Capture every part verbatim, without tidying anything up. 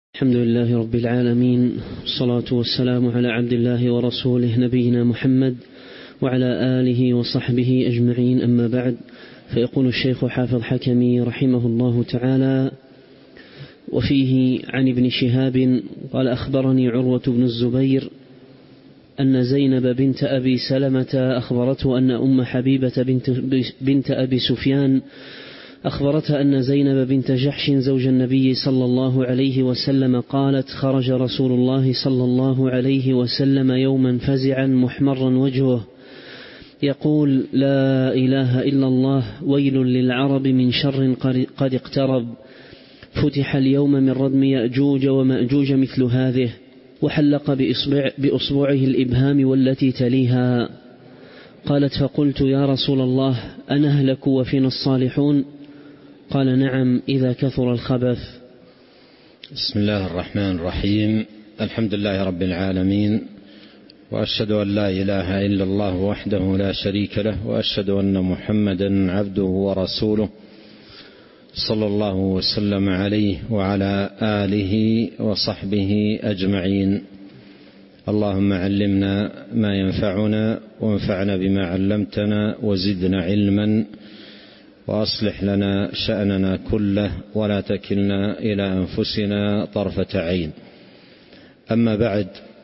الحمد لله رب العالمين، والصلاة والسلام على عبد الله ورسوله نبينا محمد وعلى آله وصحبه أجمعين، أما بعد. فيقول الشيخ حافظ حكمي رحمه الله تعالى: وفيه عن ابن شهاب قال: أخبرني عروة بن الزبير أن زينب بنت أبي سلمة أخبرته أن أم حبيبة بنت, بنت أبي سفيان أخبرتها أن زينب بنت جحش زوج النبي صلى الله عليه وسلم قالت: خرج رسول الله صلى الله عليه وسلم يوما فزعا محمرا وجهه يقول: لا إله إلا الله، ويل للعرب من شر قد اقترب، فتح اليوم من ردم يأجوج ومأجوج مثل هذه، وحلق بإصبع بأصبعه الإبهام والتي تليها. قالت: فقلت: يا رسول الله، أنهلك وفينا الصالحون؟ قال: نعم، إذا كثر الخبث. بسم الله الرحمن الرحيم. الحمد لله رب العالمين، وأشهد أن لا إله إلا الله وحده لا شريك له، وأشهد أن محمدا عبده ورسوله صلى الله وسلم عليه وعلى آله وصحبه أجمعين. اللهم علمنا ما ينفعنا، وانفعنا بما علمتنا، وزدنا علما، وأصلح لنا شأننا كله، ولا تكلنا إلى أنفسنا طرفة عين. أما بعد،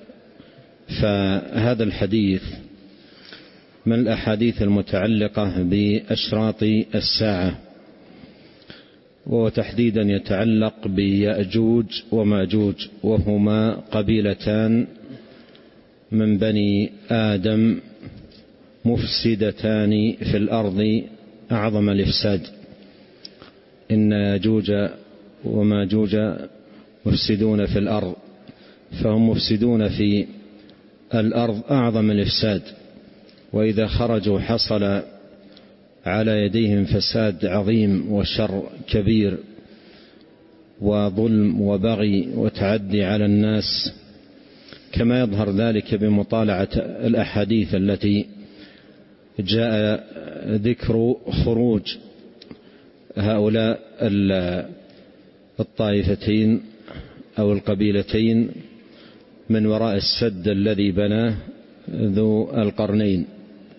فهذا الحديث من الأحاديث المتعلقة بأشراط الساعة، وتحديدا يتعلق بيأجوج ومأجوج، وهما قبيلتان من بني آدم مفسدتان في الأرض أعظم الإفساد. إن يأجوج ومأجوج مفسدون في الأرض، فهم مفسدون في الأرض أعظم الإفساد، وإذا خرجوا حصل على يديهم فساد عظيم وشر كبير وظلم وبغي وتعدي على الناس، كما يظهر ذلك بمطالعة الأحاديث التي جاء ذكر خروج هؤلاء الطائفتين أو القبيلتين من وراء السد الذي بناه ذو القرنين،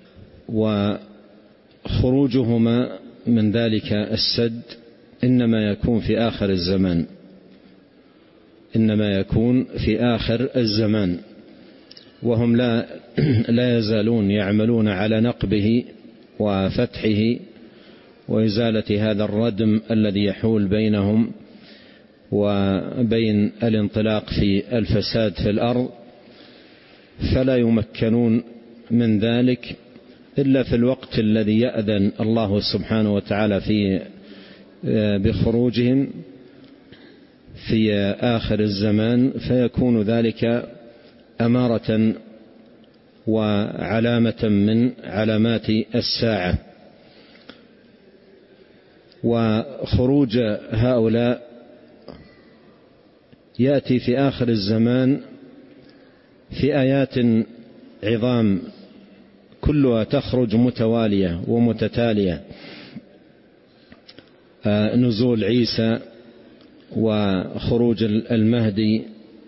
وخروجهما من ذلك السد إنما يكون في آخر الزمان، إنما يكون في آخر الزمان، وهم لا لا يزالون يعملون على نقبه وفتحه وإزالة هذا الردم الذي يحول بينهم وبين الانطلاق في الفساد في الأرض، فلا يمكنون من ذلك إلا في الوقت الذي يأذن الله سبحانه وتعالى فيه بخروجهم في آخر الزمان، فيكون ذلك أمارة وعلامة من علامات الساعة. وخروج هؤلاء يأتي في آخر الزمان في آيات عظام كلها تخرج متوالية ومتتالية: نزول عيسى، وخروج المهدي،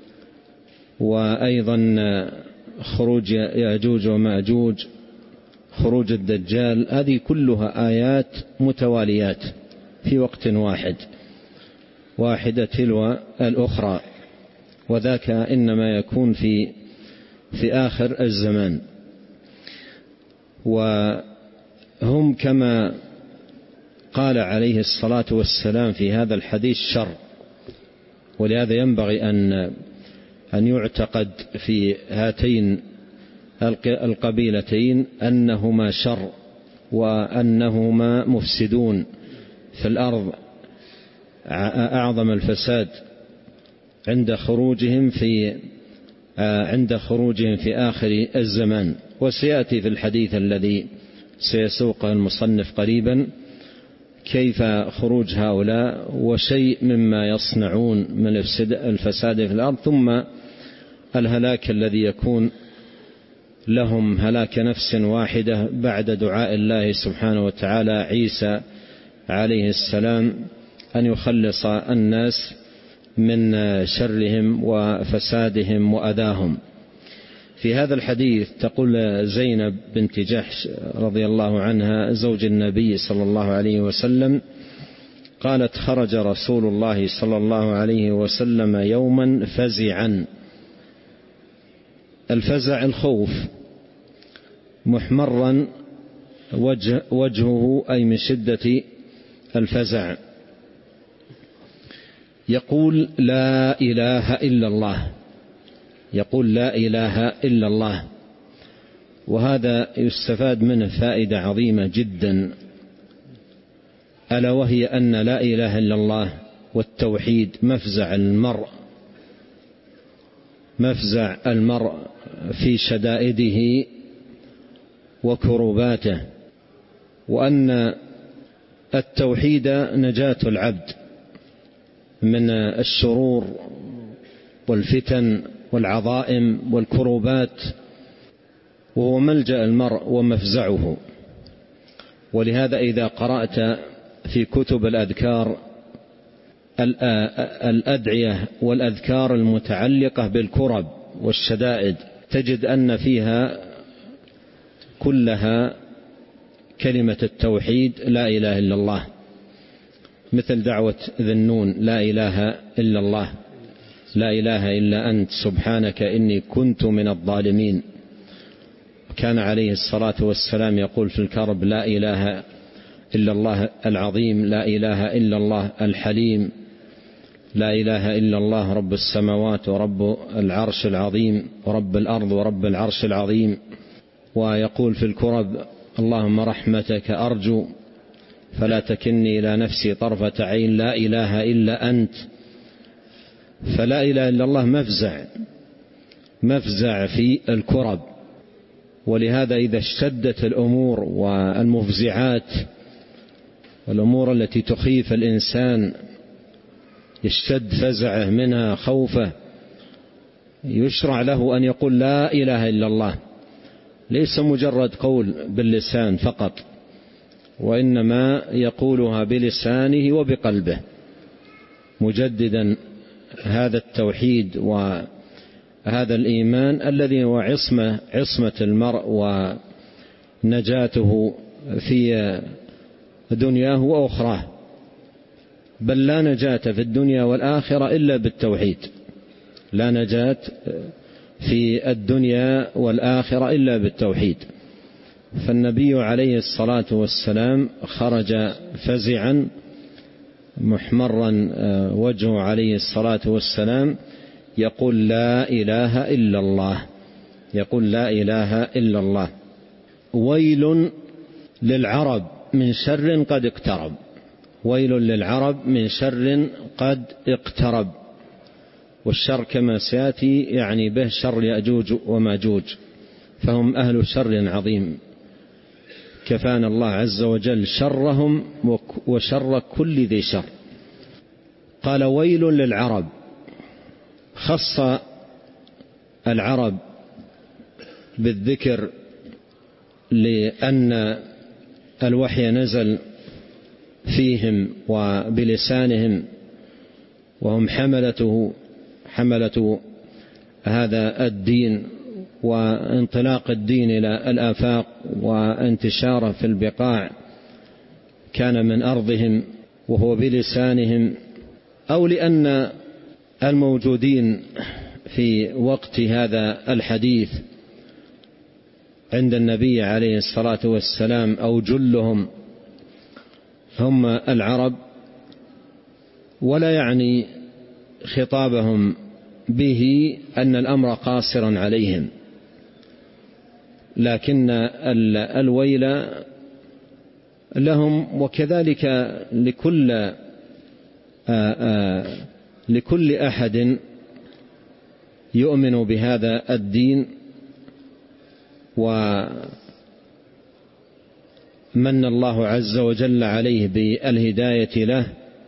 وأيضا خروج يأجوج ومأجوج، خروج الدجال. هذه كلها آيات متواليات في وقت واحد، واحدة تلو الأخرى، وذاك إنما يكون في في آخر الزمان. وهم كما قال عليه الصلاة والسلام في هذا الحديث شر، ولهذا ينبغي أن أن يعتقد في هاتين القبيلتين أنهما شر، وأنهما مفسدون في الأرض أعظم الفساد عند خروجهم في عند خروجهم في آخر الزمان. وسيأتي في الحديث الذي سيسوقه المصنف قريبا كيف خروج هؤلاء وشيء مما يصنعون من الفساد في الأرض، ثم الهلاك الذي يكون لهم هلاك نفس واحدة بعد دعاء الله سبحانه وتعالى عيسى عليه السلام أن يخلص الناس من شرهم وفسادهم وأذاهم. في هذا الحديث تقول زينب بنت جحش رضي الله عنها زوج النبي صلى الله عليه وسلم قالت: خرج رسول الله صلى الله عليه وسلم يوما فزعا. الفزع الخوف، محمرا وجه وجهه أي من شدة الفزع، يقول: لا إله إلا الله، يقول: لا إله إلا الله. وهذا يستفاد منه فائدة عظيمة جدا، ألا وهي أن لا إله إلا الله والتوحيد مفزع المرء مفزع المرء في شدائده وكرباته، وأن التوحيد نجاة العبد من الشرور والفتن والعظائم والكربات، وهو ملجأ المرء ومفزعه. ولهذا إذا قرأت في كتب الأذكار الأدعية والأذكار المتعلقة بالكرب والشدائد تجد أن فيها كلها كلمة التوحيد لا إله إلا الله، مثل دعوة ذي النون: لا إله إلا الله، لا إله إلا أنت سبحانك إني كنت من الظالمين. كان عليه الصلاة والسلام يقول في الكرب: لا إله إلا الله العظيم، لا إله إلا الله الحليم، لا إله إلا الله رب السماوات ورب العرش العظيم ورب الأرض ورب العرش العظيم. ويقول في الكرب: اللهم رحمتك أرجو فلا تكلني إلى نفسي طرفة عين، لا إله إلا أنت. فلا إله إلا الله مفزع مفزع في الكرب. ولهذا إذا اشتدت الأمور والمفزعات والأمور التي تخيف الإنسان يشتد فزعه منها خوفه، يشرع له أن يقول: لا إله إلا الله، ليس مجرد قول باللسان فقط، وإنما يقولها بلسانه وبقلبه، مجددا هذا التوحيد وهذا الإيمان الذي هو عصمة عصمة المرء ونجاته في دنياه وأخراه. بل لا نجاة في الدنيا والآخرة إلا بالتوحيد، لا نجاة في الدنيا والآخرة إلا بالتوحيد. فالنبي عليه الصلاة والسلام خرج فزعا محمرا وجهه عليه الصلاة والسلام، يقول: لا إله إلا الله، يقول: لا إله إلا الله. ويل للعرب من شر قد اقترب، ويل للعرب من شر قد اقترب. والشر كما سيأتي يعني به شر يأجوج وماجوج، فهم أهل شر عظيم، كفانا الله عز وجل شرهم وشر كل ذي شر. قال: ويل للعرب، خص العرب بالذكر لأن الوحي نزل فيهم وبلسانهم، وهم حملته حملة هذا الدين وانطلاق الدين إلى الآفاق وانتشاره في البقاع كان من أرضهم وهو بلسانهم، أو لأن الموجودين في وقت هذا الحديث عند النبي عليه الصلاة والسلام أو جلهم هم العرب، ولا يعني خطابهم به أن الأمر قاصرا عليهم، لكن الويل لهم وكذلك لكل آآ آآ لكل أحد يؤمن بهذا الدين ومن الله عز وجل عليه بالهداية له.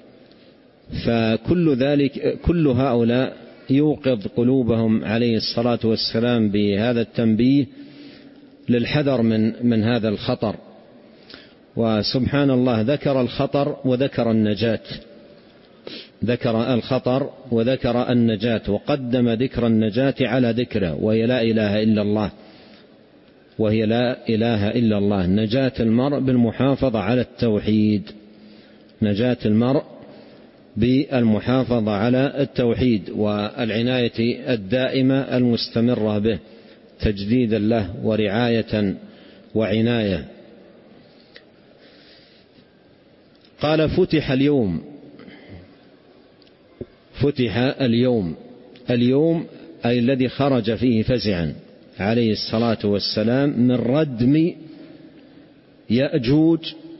فكل ذلك كل هؤلاء يوقظ قلوبهم عليه الصلاة والسلام بهذا التنبيه للحذر من من هذا الخطر. وسبحان الله ذكر الخطر وذكر النجاة، ذكر الخطر وذكر النجاة، وقدم ذكر النجاة على ذكره، وهي لا إله إلا الله، وهي لا إله إلا الله. نجاة المرء بالمحافظة على التوحيد، نجاة المرء بالمحافظة على التوحيد والعناية الدائمة المستمرة به، تجديدا له ورعاية وعناية. قال فتح اليوم، فتح اليوم، اليوم أي الذي خرج فيه فزعا عليه الصلاة والسلام من ردم يأجوج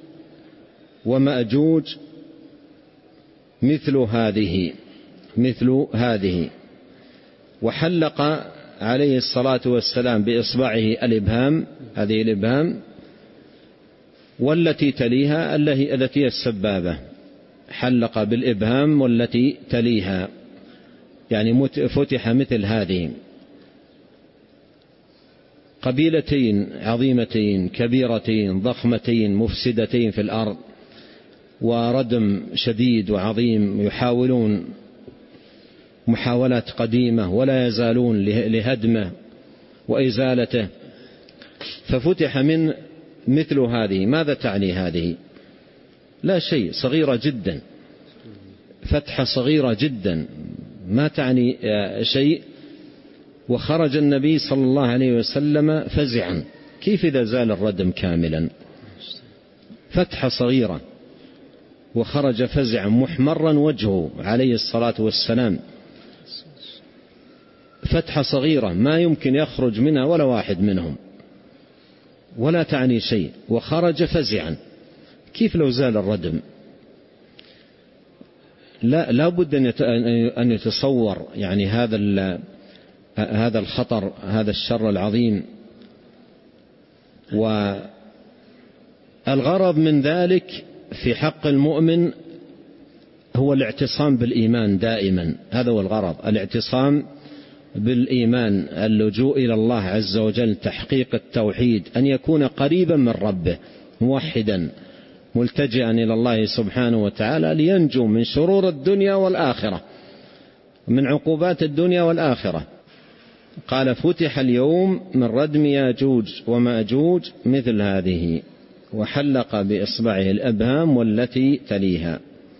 ومأجوج مثل هذه مثل هذه وحلق عليه الصلاة والسلام بإصبعه الإبهام، هذه الإبهام، والتي تليها التي هي السبابة، حلق بالإبهام والتي تليها، يعني فتح مثل هذه. قبيلتين عظيمتين كبيرتين ضخمتين مفسدتين في الأرض، وردم شديد وعظيم، يحاولون محاولات قديمة ولا يزالون لهدمه وإزالته، ففتح من مثل هذه. ماذا تعني هذه؟ لا شيء، صغيرة جدا، فتحة صغيرة جدا ما تعني شيء. وخرج النبي صلى الله عليه وسلم فزعا، كيف إذا زال الردم كاملا؟ فتحة صغيرة وخرج فزعا محمرا وجهه عليه الصلاة والسلام، فتحة صغيرة ما يمكن يخرج منها ولا واحد منهم، ولا تعني شيء، وخرج فزعا. كيف لو زال الردم؟ لا لا بد أن يتصور يعني هذا هذا الخطر، هذا الشر العظيم. والغرض من ذلك في حق المؤمن هو الاعتصام بالإيمان دائما، هذا هو الغرض، الاعتصام بالإيمان، اللجوء إلى الله عز وجل، تحقيق التوحيد، أن يكون قريبا من ربه موحدا ملتجئا إلى الله سبحانه وتعالى لينجو من شرور الدنيا والآخرة، من عقوبات الدنيا والآخرة. قال فتح اليوم من ردم ياجوج وماجوج مثل هذه، وحلق بإصبعه الأبهام والتي تليها.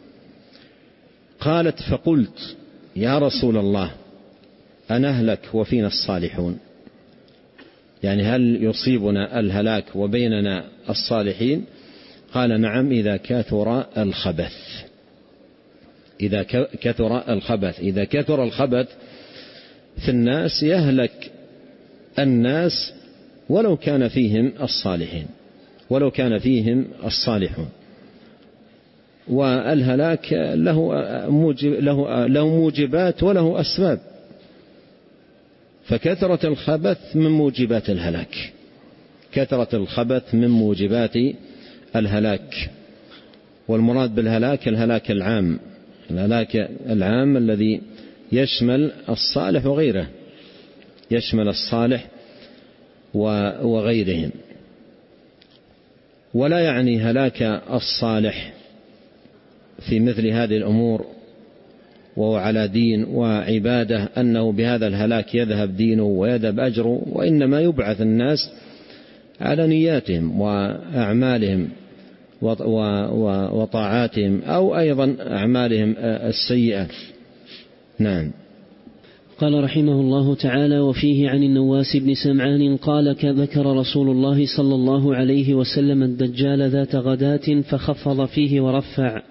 قالت فقلت يا رسول الله أنهلك وفينا الصالحون؟ يعني هل يصيبنا الهلاك وبيننا الصالحين؟ قال نعم، إذا كثر الخبث، إذا كثر الخبث إذا كثر الخبث في الناس يهلك الناس ولو كان فيهم الصالحين، ولو كان فيهم الصالحون. والهلاك له موجب له له موجبات وله أسباب، فكثرة الخبث من موجبات الهلاك، كثرة الخبث من موجبات الهلاك. والمراد بالهلاك الهلاك العام، الهلاك العام الذي يشمل الصالح وغيره، يشمل الصالح وغيرهم. ولا يعني هلاك الصالح في مثل هذه الأمور وهو على دين وعبادة أنه بهذا الهلاك يذهب دينه ويذهب أجره، وإنما يبعث الناس على نياتهم وأعمالهم وطاعاتهم أو أيضا أعمالهم السيئة. نعم. قال رحمه الله تعالى: وفيه عن النواس بن سمعان قال: ذكر رسول الله صلى الله عليه وسلم الدجال ذات غداة فخفض فيه ورفع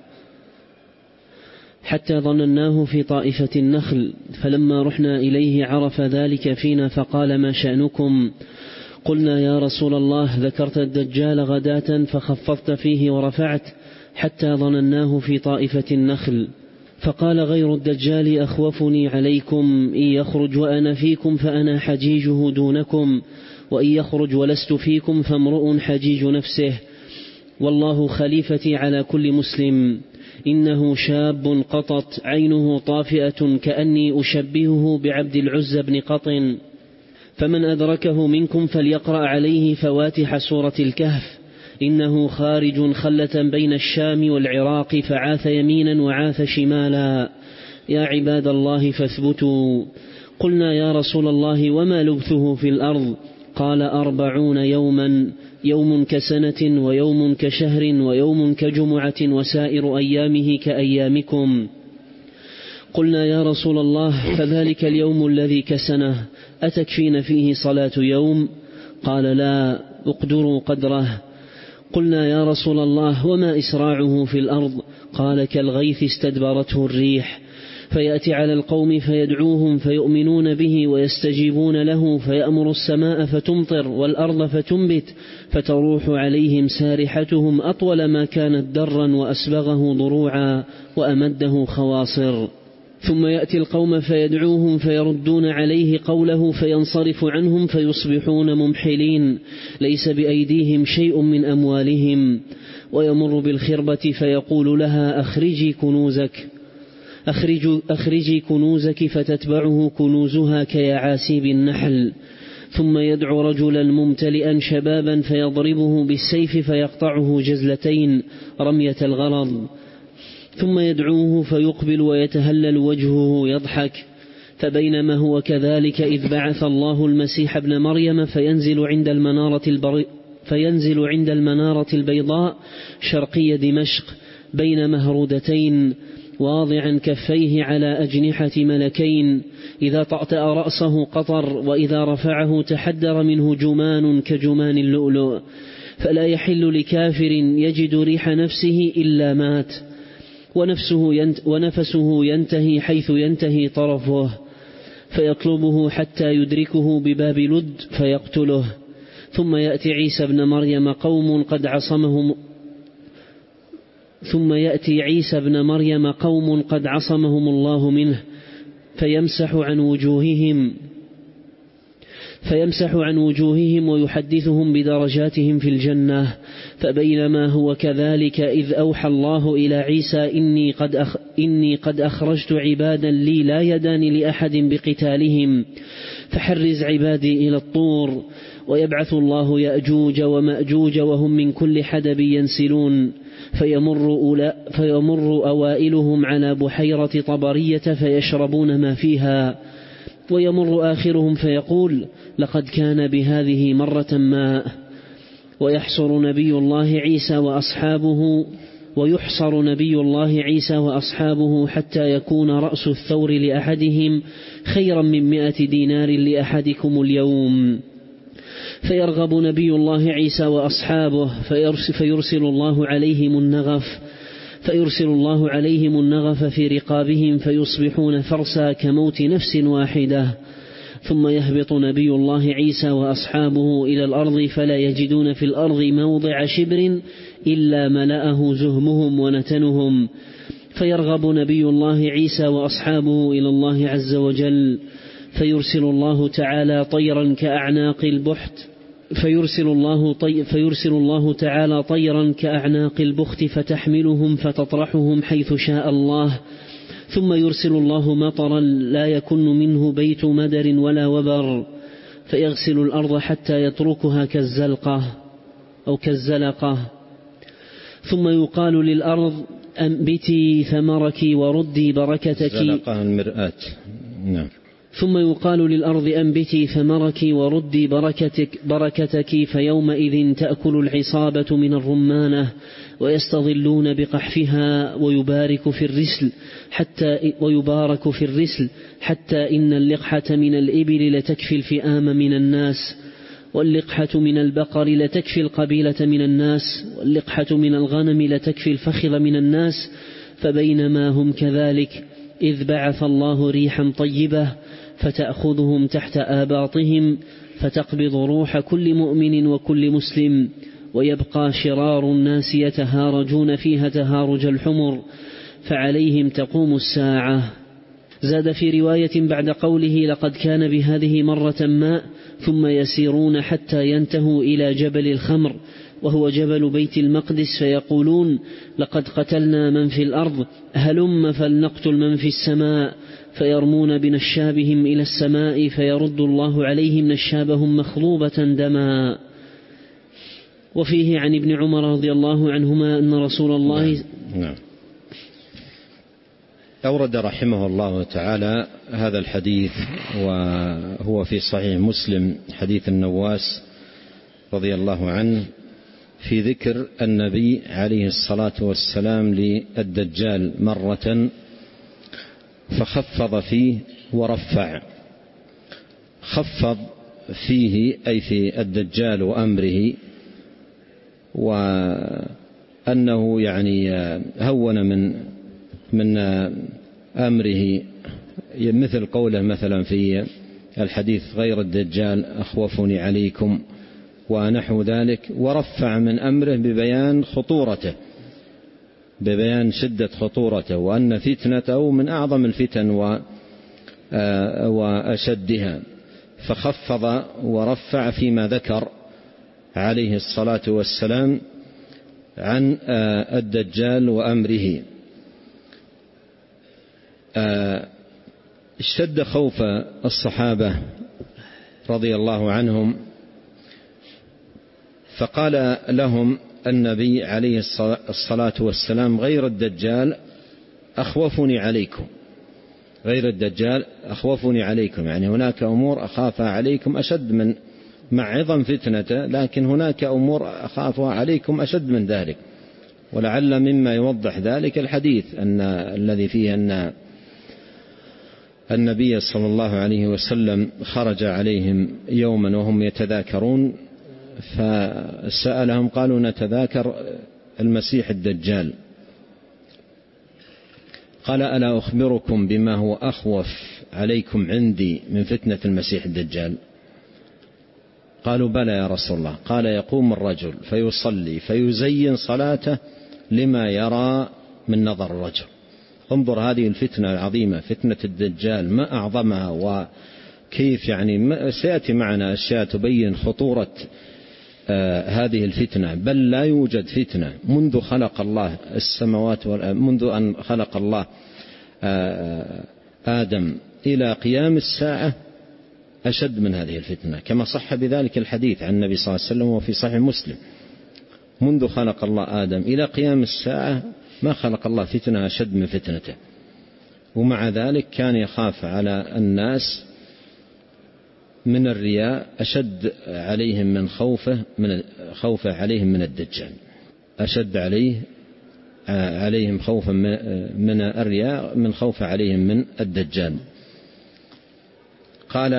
حتى ظنناه في طائفة النخل، فلما رحنا إليه عرف ذلك فينا فقال: ما شأنكم؟ قلنا: يا رسول الله ذكرت الدجال غداة فخفضت فيه ورفعت حتى ظنناه في طائفة النخل. فقال: غير الدجال أخوفني عليكم، إن يخرج وأنا فيكم فأنا حجيجه دونكم، وإن يخرج ولست فيكم فامرؤ حجيج نفسه، والله خليفتي على كل مسلم. إنه شاب قطط عينه طافئة كأني أشبهه بعبد العزى بن قطن، فمن أدركه منكم فليقرأ عليه فواتح سورة الكهف، إنه خارج خلة بين الشام والعراق فعاث يمينا وعاث شمالا، يا عباد الله فاثبتوا. قلنا يا رسول الله وما لبثه في الأرض؟ قال أربعون يوما، يوم كسنة ويوم كشهر ويوم كجمعة وسائر أيامه كأيامكم. قلنا يا رسول الله فذلك اليوم الذي كسنه أتكفين فيه صلاة يوم؟ قال لا، اقدروا قدره. قلنا يا رسول الله وما إسراعه في الأرض؟ قال كالغيث استدبرته الريح، فيأتي على القوم فيدعوهم فيؤمنون به ويستجيبون له، فيأمر السماء فتمطر والأرض فتنبت، فتروح عليهم سارحتهم أطول ما كانت درا وأسبغه ضروعا وأمده خواصر. ثم يأتي القوم فيدعوهم فيردون عليه قوله فينصرف عنهم فيصبحون ممحلين ليس بأيديهم شيء من أموالهم. ويمر بالخربة فيقول لها أخرجي كنوزك أخرجي كنوزك فتتبعه كنوزها كيعاسيب النحل. ثم يدعو رجلا ممتلئا شبابا فيضربه بالسيف فيقطعه جزلتين رمية الغرض. ثم يدعوه فيقبل ويتهلل وجهه يضحك. فبينما هو كذلك إذ بعث الله المسيح ابن مريم فينزل عند المنارة, البر... فينزل عند المنارة البيضاء شرقي دمشق بين مهرودتين واضعا كفيه على أجنحة ملكين، إذا طأطأ رأسه قطر وإذا رفعه تحدر منه جمان كجمان اللؤلؤ، فلا يحل لكافر يجد ريح نفسه إلا مات، ونفسه ينت ونفسه ينتهي حيث ينتهي طرفه، فيطلبه حتى يدركه بباب لد فيقتله. ثم يأتي عيسى ابن مريم قوم قد عصمهم ثم يأتي عيسى ابن مريم قوم قد عصمهم الله منه فيمسح عن وجوههم فيمسح عن وجوههم ويحدثهم بدرجاتهم في الجنة. فبينما هو كذلك إذ أوحى الله إلى عيسى إني قد, أخ إني قد أخرجت عبادا لي لا يدان لأحد بقتالهم، فحرز عبادي إلى الطور. ويبعث الله يأجوج ومأجوج وهم من كل حدب ينسلون، فيمر, فيمر أوائلهم على بحيرة طبرية فيشربون ما فيها، ويمر آخرهم فيقول لقد كان بهذه مرة ماء. ويحصر نبي الله عيسى وأصحابه ويحصر نبي الله عيسى وأصحابه حتى يكون رأس الثور لأحدهم خيرا من مئة دينار لأحدكم اليوم. فيرغب نبي الله عيسى وأصحابه فيرسل الله عليهم النغف فيرسل الله عليهم النغف في رقابهم فيصبحون فرسا كموت نفس واحدة. ثم يهبط نبي الله عيسى وأصحابه إلى الأرض فلا يجدون في الأرض موضع شبر إلا ملأه زهمهم ونتنهم، فيرغب نبي الله عيسى وأصحابه إلى الله عز وجل فيرسل الله تعالى طيرا كأعناق البحت فيرسل الله, طي فيرسل الله تعالى طيرا كأعناق البخت فتحملهم فتطرحهم حيث شاء الله. ثم يرسل الله مطرا لا يكن منه بيت مدر ولا وبر فيغسل الأرض حتى يتركها كالزلقة أو كالزلقة. ثم يقال للأرض أنبتي ثمرك وردي بركتك زلقة المرآة. نعم. ثم يقال للأرض أنبتي ثمرك وردي بركتك, بركتك فيومئذ تأكل العصابة من الرمانة ويستظلون بقحفها ويبارك في الرسل حتى ويبارك في الرسل حتى إن اللقحة من الإبل لتكفي الفئام من الناس، واللقحة من البقر لتكفي القبيلة من الناس، واللقحة من الغنم لتكفي الفخذ من الناس. فبينما هم كذلك إذ بعث الله ريحا طيبة فتأخذهم تحت آباطهم فتقبض روح كل مؤمن وكل مسلم، ويبقى شرار الناس يتهارجون فيها تهارج الحمر، فعليهم تقوم الساعة. زاد في رواية بعد قوله لقد كان بهذه مرة ماء ثم يسيرون حتى ينتهوا إلى جبل الخمر وهو جبل بيت المقدس فيقولون لقد قتلنا من في الأرض هلم فلنقتل من في السماء، فيرمون بنشابهم إلى السماء فيرد الله عليهم نشابهم مخضوبة دما. وفيه عن ابن عمر رضي الله عنهما أن رسول الله نعم. نعم. أورد رحمه الله تعالى هذا الحديث وهو في صحيح مسلم حديث النواس رضي الله عنه في ذكر النبي عليه الصلاة والسلام للدجال مرة فخفض فيه ورفع. خفض فيه أي في الدجال وأمره، وأنه يعني هون من من أمره، مثل قوله مثلا في الحديث غير الدجال أخوفني عليكم ونحو ذلك. ورفع من أمره ببيان خطورته، ببيان شدة خطورته، وأن فتنته من أعظم الفتن وأشدها. فخفض ورفع فيما ذكر عليه الصلاة والسلام عن الدجال وأمره. اشتد خوف الصحابة رضي الله عنهم، فقال لهم النبي عليه الصلاة والسلام غير الدجال أخوفني عليكم، غير الدجال أخوفني عليكم، يعني هناك أمور أخافها عليكم أشد من، مع عظم فتنته، لكن هناك أمور أخافها عليكم أشد من ذلك. ولعل مما يوضح ذلك الحديث أن الذي فيه أن النبي صلى الله عليه وسلم خرج عليهم يوما وهم يتذاكرون، فسألهم قالوا نتذاكر المسيح الدجال، قال ألا أخبركم بما هو أخوف عليكم عندي من فتنة المسيح الدجال؟ قالوا بلى يا رسول الله. قال يقوم الرجل فيصلي فيزين صلاته لما يرى من نظر الرجل. انظر هذه الفتنة العظيمة، فتنة الدجال، ما أعظمها وكيف، يعني سيأتي معنا أشياء تبين خطورة آه هذه الفتنة. بل لا يوجد فتنة منذ خلق الله السماوات، منذ أن خلق الله آه آدم إلى قيام الساعة أشد من هذه الفتنة، كما صح بذلك الحديث عن النبي صلى الله عليه وسلم وفي صحيح مسلم. منذ خلق الله آدم إلى قيام الساعة ما خلق الله فتنة أشد من فتنته، ومع ذلك كان يخاف على الناس من الرياء أشد عليهم من خوفه من خوفه عليهم من الدجال، أشد عليه عليهم خوفا من الرياء من خوفه عليهم من الدجال. قال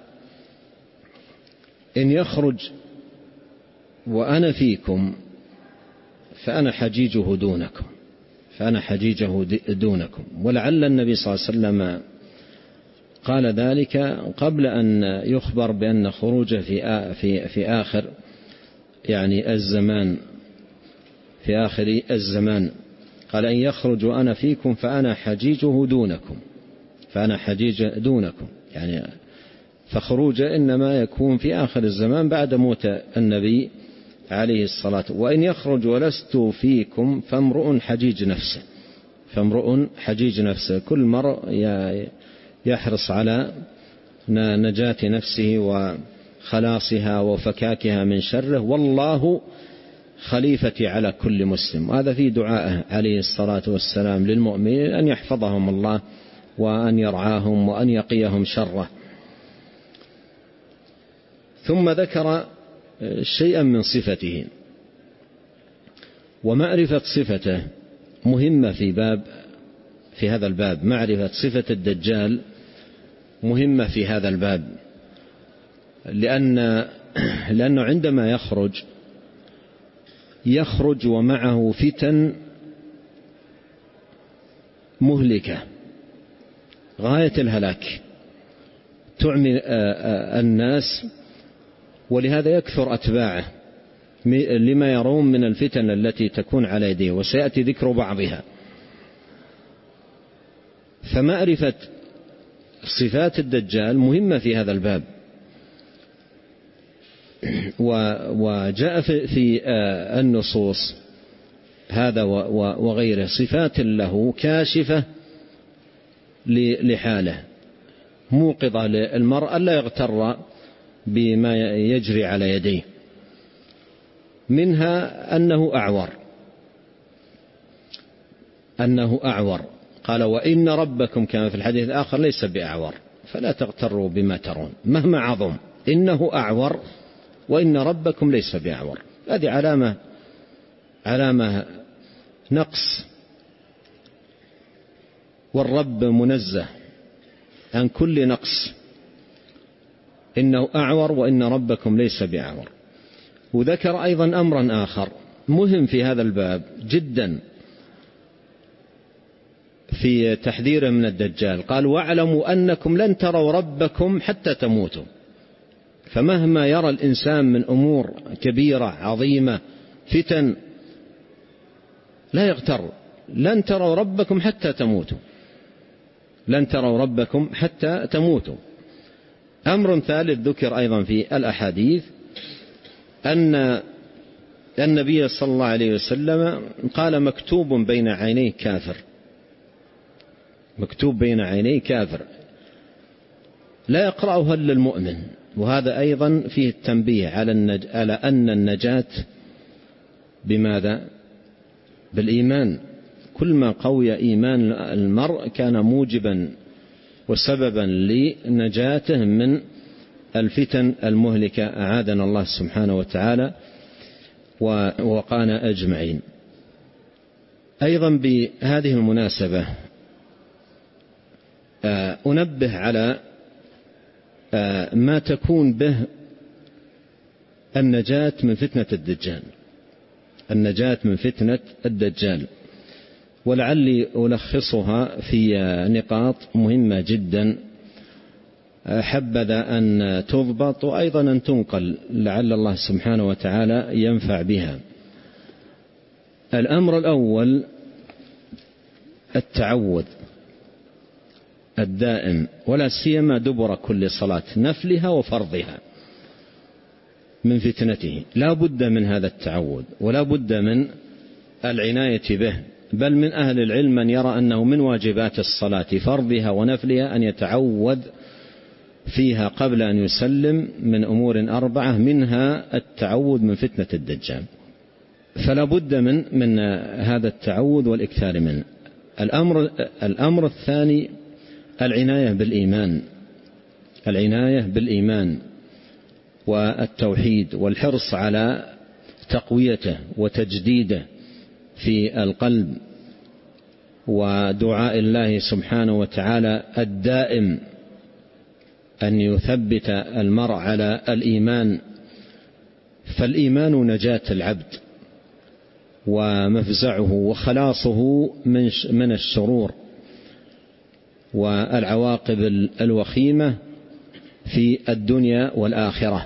إن يخرج وأنا فيكم فأنا حجيجه دونكم، فأنا حجيجه دونكم. ولعل النبي صلى الله عليه وسلم قال ذلك قبل أن يخبر بأن خروجه في في في آخر يعني الزمان، في آخر الزمان. قال إن يخرج وأنا فيكم فأنا حجيجه دونكم، فأنا حجيج دونكم، يعني فخروجه إنما يكون في آخر الزمان بعد موت النبي عليه الصلاة. وإن يخرج ولست فيكم فامرؤ حجيج نفسه، فامرؤ حجيج نفسه، كل مرء يحرص على نجاة نفسه وخلاصها وفكاكها من شره، والله خليفتي على كل مسلم. وهذا في دعائه عليه الصلاة والسلام للمؤمنين أن يحفظهم الله وأن يرعاهم وأن يقيهم شره. ثم ذكر شيئا من صفته، ومعرفة صفته مهمة في باب في هذا الباب. معرفة صفة الدجال مهمة في هذا الباب، لأن لأنه عندما يخرج يخرج ومعه فتن مهلكة غاية الهلاك تعمي الناس، ولهذا يكثر أتباعه لما يرون من الفتن التي تكون على يديه، وسيأتي ذكر بعضها. فمعرفة صفات الدجال مهمة في هذا الباب. وجاء في النصوص هذا وغيره صفات له كاشفة لحاله، موقظة للمرء ألا يغتر بما يجري على يديه منها أنه أعور أنه أعور قال وإن ربكم كما في الحديث الآخر ليس بأعور، فلا تغتروا بما ترون مهما عظم، إنه أعور وإن ربكم ليس بأعور. هذه علامة علامة نقص، والرب منزه عن كل نقص، إنه أعور وإن ربكم ليس بأعور. وذكر أيضا أمرا آخر مهم في هذا الباب جدا في تحذيره من الدجال، قال واعلموا أنكم لن تروا ربكم حتى تموتوا. فمهما يرى الإنسان من أمور كبيرة عظيمة فتن لا يغتر، لن تروا ربكم حتى تموتوا، لن تروا ربكم حتى تموتوا. أمر ثالث ذكر أيضا في الأحاديث أن النبي صلى الله عليه وسلم قال مكتوب بين عينيه كافر، مكتوب بين عينيه كافر لا يقرأها إلا المؤمن. وهذا أيضا فيه التنبيه على, النج... على أن النجاة بماذا؟ بالإيمان. كل ما قوي إيمان المرء كان موجبا وسببا لنجاته من الفتن المهلكة، أعاذنا الله سبحانه وتعالى ووقانا أجمعين. أيضا بهذه المناسبة أنبه على ما تكون به النجاة من فتنة الدجال، النجاة من فتنة الدجال، ولعلي ألخصها في نقاط مهمة جدا حبذا أن تضبط وأيضا أن تنقل لعل الله سبحانه وتعالى ينفع بها. الأمر الأول التعوذ الدائم، ولا سيما دبر كل صلاة نفلها وفرضها، من فتنته. لا بد من هذا التعوذ ولا بد من العناية به، بل من أهل العلم من يرى أنه من واجبات الصلاة فرضها ونفلها أن يتعوذ فيها قبل أن يسلم من أمور أربعة، منها التعوذ من فتنة الدجال. فلا بد من من هذا التعوذ والإكثار منه. الأمر الأمر الثاني العناية بالإيمان، العناية بالإيمان والتوحيد والحرص على تقويته وتجديده في القلب، ودعاء الله سبحانه وتعالى الدائم أن يثبت المرء على الإيمان. فالإيمان نجاة العبد ومفزعه وخلاصه من الشرور والعواقب الوخيمة في الدنيا والآخرة.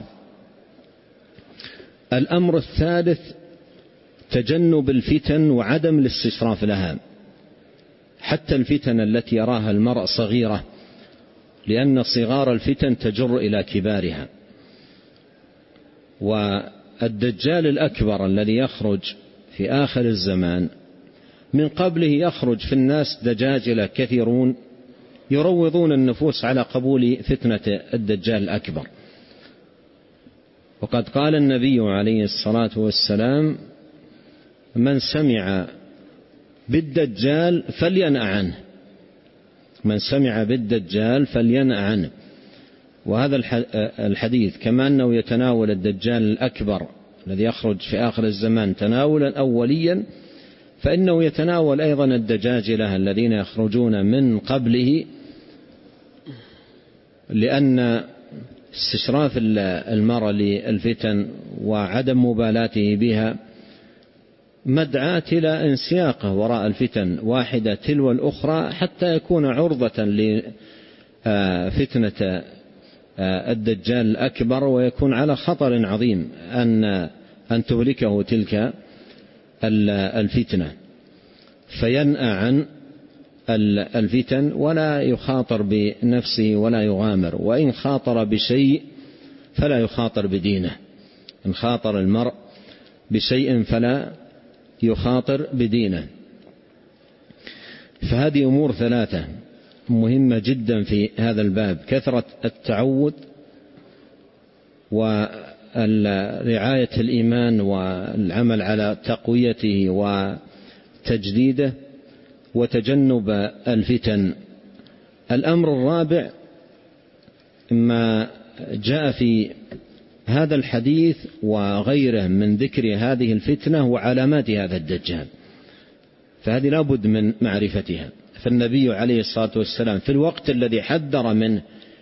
الأمر الثالث تجنب الفتن وعدم الاستشراف لها، حتى الفتن التي يراها المرء صغيرة، لأن صغار الفتن تجر إلى كبارها. والدجال الأكبر الذي يخرج في آخر الزمان من قبله يخرج في الناس دجاجلة كثيرون يروضون النفوس على قبول فتنة الدجال الأكبر. وقد قال النبي عليه الصلاة والسلام من سمع بالدجال فلينأ عنه، من سمع بالدجال فلينأ عنه. وهذا الحديث كما أنه يتناول الدجال الأكبر الذي يخرج في آخر الزمان تناولا أوليا، فإنه يتناول أيضا الدجاجلة الذين يخرجون من قبله، لأن استشراف المرء للفتن وعدم مبالاته بها مدعاة إلى انسياقه وراء الفتن واحدة تلو الأخرى، حتى يكون عرضة لفتنة الدجال الأكبر، ويكون على خطر عظيم أن أن تهلكه تلك الفتنة، فينأى عن الفتن ولا يخاطر بنفسه ولا يغامر، وإن خاطر بشيء فلا يخاطر بدينه. إن خاطر المرء بشيء فلا يخاطر بدينه. فهذه أمور ثلاثة مهمة جدا في هذا الباب: كثرة التعوذ، رعاية الإيمان والعمل على تقويته وتجديده وتجنب الفتن. الأمر الرابع ما جاء في هذا الحديث وغيره من ذكر هذه الفتنة وعلامات هذا الدجال، فهذه لا بد من معرفتها. فالنبي عليه الصلاة والسلام في الوقت الذي حذر منه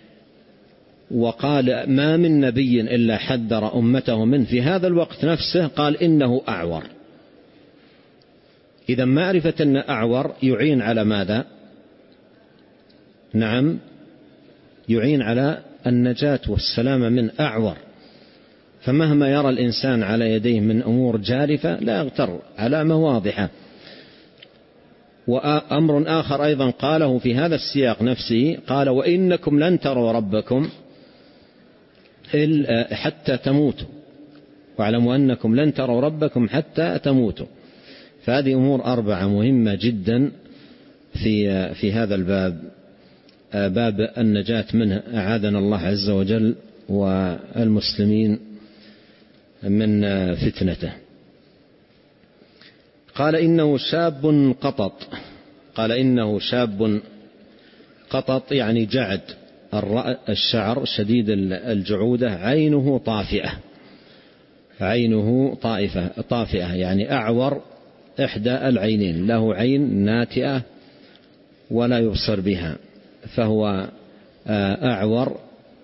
وقال ما من نبي إلا حذر أمته منه، في هذا الوقت نفسه قال إنه أعور. إذا معرفة أن أعور يعين على ماذا؟ نعم، يعين على النجاة والسلامة من أعور. فمهما يرى الإنسان على يديه من أمور جارفة لا يغتر، علامة واضحة. وأمر آخر أيضا قاله في هذا السياق نفسه، قال وإنكم لن تروا ربكم حتى تموتوا، واعلموا أنكم لن تروا ربكم حتى تموتوا. فهذه أمور أربعة مهمة جدا في في هذا الباب، باب النجاة منه، أعاذنا الله عز وجل والمسلمين من فتنته. قال إنه شاب قطط، قال إنه شاب قطط يعني جعد الشعر شديد الجعودة، عينه طافئة، عينه طائفة طافئة يعني أعور إحدى العينين، له عين ناتئة ولا يبصر بها، فهو أعور.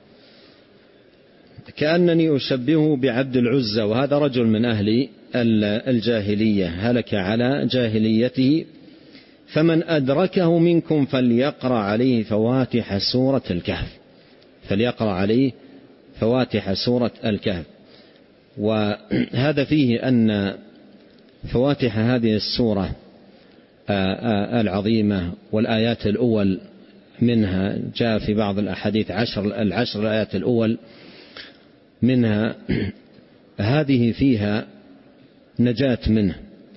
كأنني أشبهه بعبد العزى، وهذا رجل من أهل الجاهلية هلك على جاهليته، فمن أدركه منكم فليقرأ عليه فواتح سورة الكهف، فليقرأ عليه فواتح سورة الكهف. وهذا فيه أن فواتح هذه السورة العظيمة والآيات الأول منها جاء في بعض الأحاديث عشر العشر الآيات الأول منها، هذه فيها نجاة منه.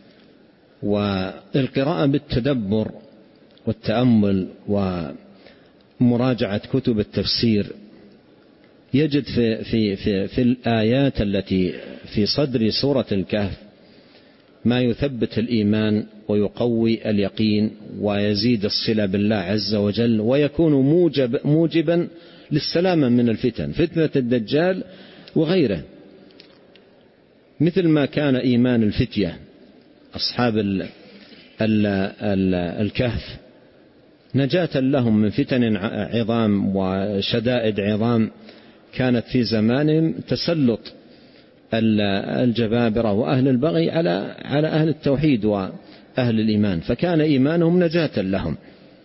والقراءة بالتدبر والتأمل ومراجعة كتب التفسير يجد في, في, في, في الآيات التي في صدر سورة الكهف ما يثبت الإيمان ويقوي اليقين ويزيد الصلة بالله عز وجل، ويكون موجب موجبا للسلامة من الفتن، فتنة الدجال وغيره، مثل ما كان إيمان الفتية أصحاب ال ال ال الكهف نجاة لهم من فتن عظام وشدائد عظام كانت في زمانهم، تسلط الجبابرة وأهل البغي على على أهل التوحيد وأهل الإيمان، فكان إيمانهم نجاة لهم.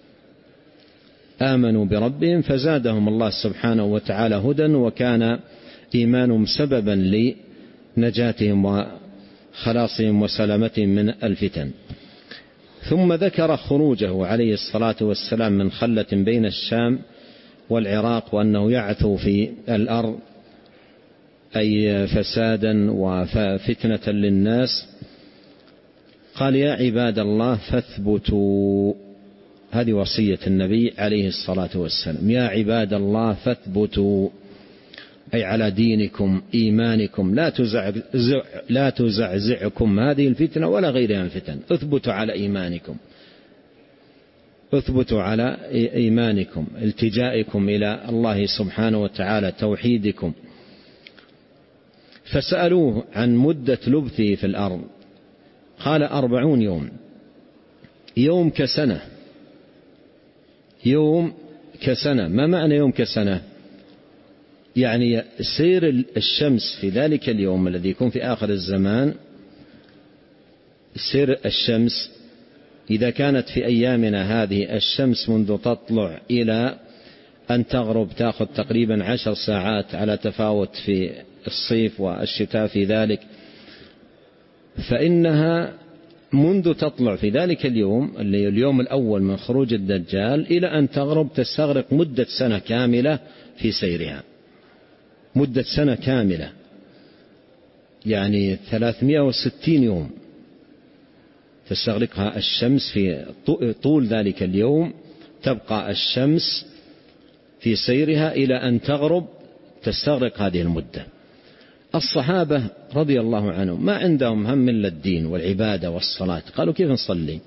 آمنوا بربهم فزادهم الله سبحانه وتعالى هدى، وكان إيمانهم سببا لنجاتهم وخلاصهم وسلامتهم من الفتن. ثم ذكر خروجه عليه الصلاة والسلام من خلة بين الشام والعراق، وأنه يعثو في الأرض أي فسادا وفتنة للناس. قال يا عباد الله فاثبتوا، هذه وصية النبي عليه الصلاة والسلام، يا عباد الله فاثبتوا، أي على دينكم إيمانكم، لا تزعزع لا تزعزعكم هذه الفتنة ولا غيرها من الفتن، اثبتوا على إيمانكم، اثبتوا على إيمانكم، التجائكم إلى الله سبحانه وتعالى، توحيدكم. فسألوه عن مدة لبثه في الأرض، قال أربعون يوم، يوم كسنة، يوم كسنة. ما معنى يوم كسنة؟ يعني سير الشمس في ذلك اليوم الذي يكون في آخر الزمان، سير الشمس إذا كانت في أيامنا هذه الشمس منذ تطلع إلى أن تغرب تأخذ تقريبا عشر ساعات على تفاوت في الصيف والشتاء في ذلك، فإنها منذ تطلع في ذلك اليوم اللي اليوم الأول من خروج الدجال إلى أن تغرب تستغرق مدة سنة كاملة في سيرها، مدة سنة كاملة، يعني ثلاثمائة وستين يوم تستغرقها الشمس في طول ذلك اليوم، تبقى الشمس في سيرها إلى أن تغرب تستغرق هذه المدة. الصحابة رضي الله عنهم ما عندهم هم إلا الدين والعبادة والصلاة، قالوا كيف نصلي؟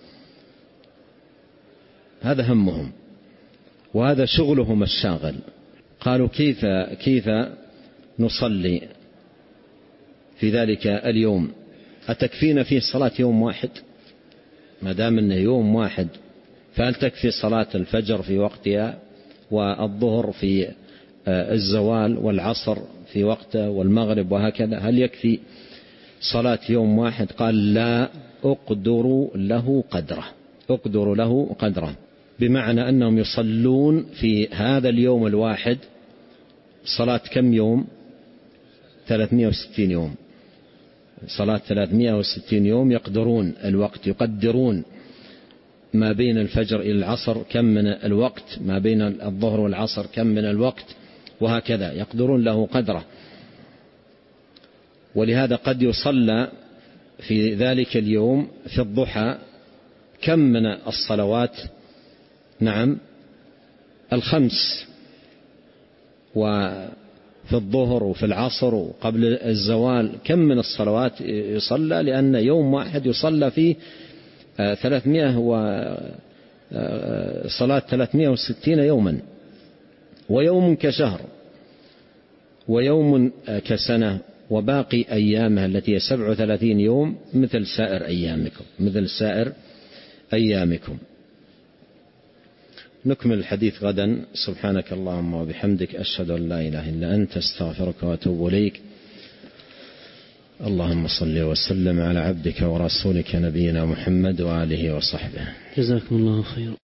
هذا همهم وهذا شغلهم الشاغل. قالوا كيف كيف نصلي في ذلك اليوم؟ أتكفينا فيه صلاة يوم واحد؟ ما دام أنه يوم واحد فهل تكفي صلاة الفجر في وقتها والظهر في الزوال والعصر في وقته والمغرب وهكذا؟ هل يكفي صلاة يوم واحد؟ قال لا، أقدروا له قدره، أقدروا له قدره، بمعنى أنهم يصلون في هذا اليوم الواحد صلاة كم يوم؟ ثلاثمائة وستين يوم، صلاة ثلاثمائة وستين يوم، يقدرون الوقت، يقدرون ما بين الفجر إلى العصر كم من الوقت، ما بين الظهر والعصر كم من الوقت، وهكذا يقدرون له قدره. ولهذا قد يصلى في ذلك اليوم في الضحى كم من الصلوات؟ نعم الخمس، وفي الظهر وفي العصر وقبل الزوال كم من الصلوات يصلى، لأن يوم واحد يصلى فيه ثلاثمائة صلاة ثلاثمائة وستين يوما، ويوم كشهر ويوم كسنة، وباقي أيامها التي هي سبع وثلاثين يوم مثل سائر أيامكم مثل سائر أيامكم. نكمل الحديث غدا. سبحانك اللهم وبحمدك، أشهد أن لا إله إلا أنت، استغفرك وأتوب إليك. اللهم صل وسلم على عبدك ورسولك نبينا محمد وآله وصحبه. جزاكم الله خيرا.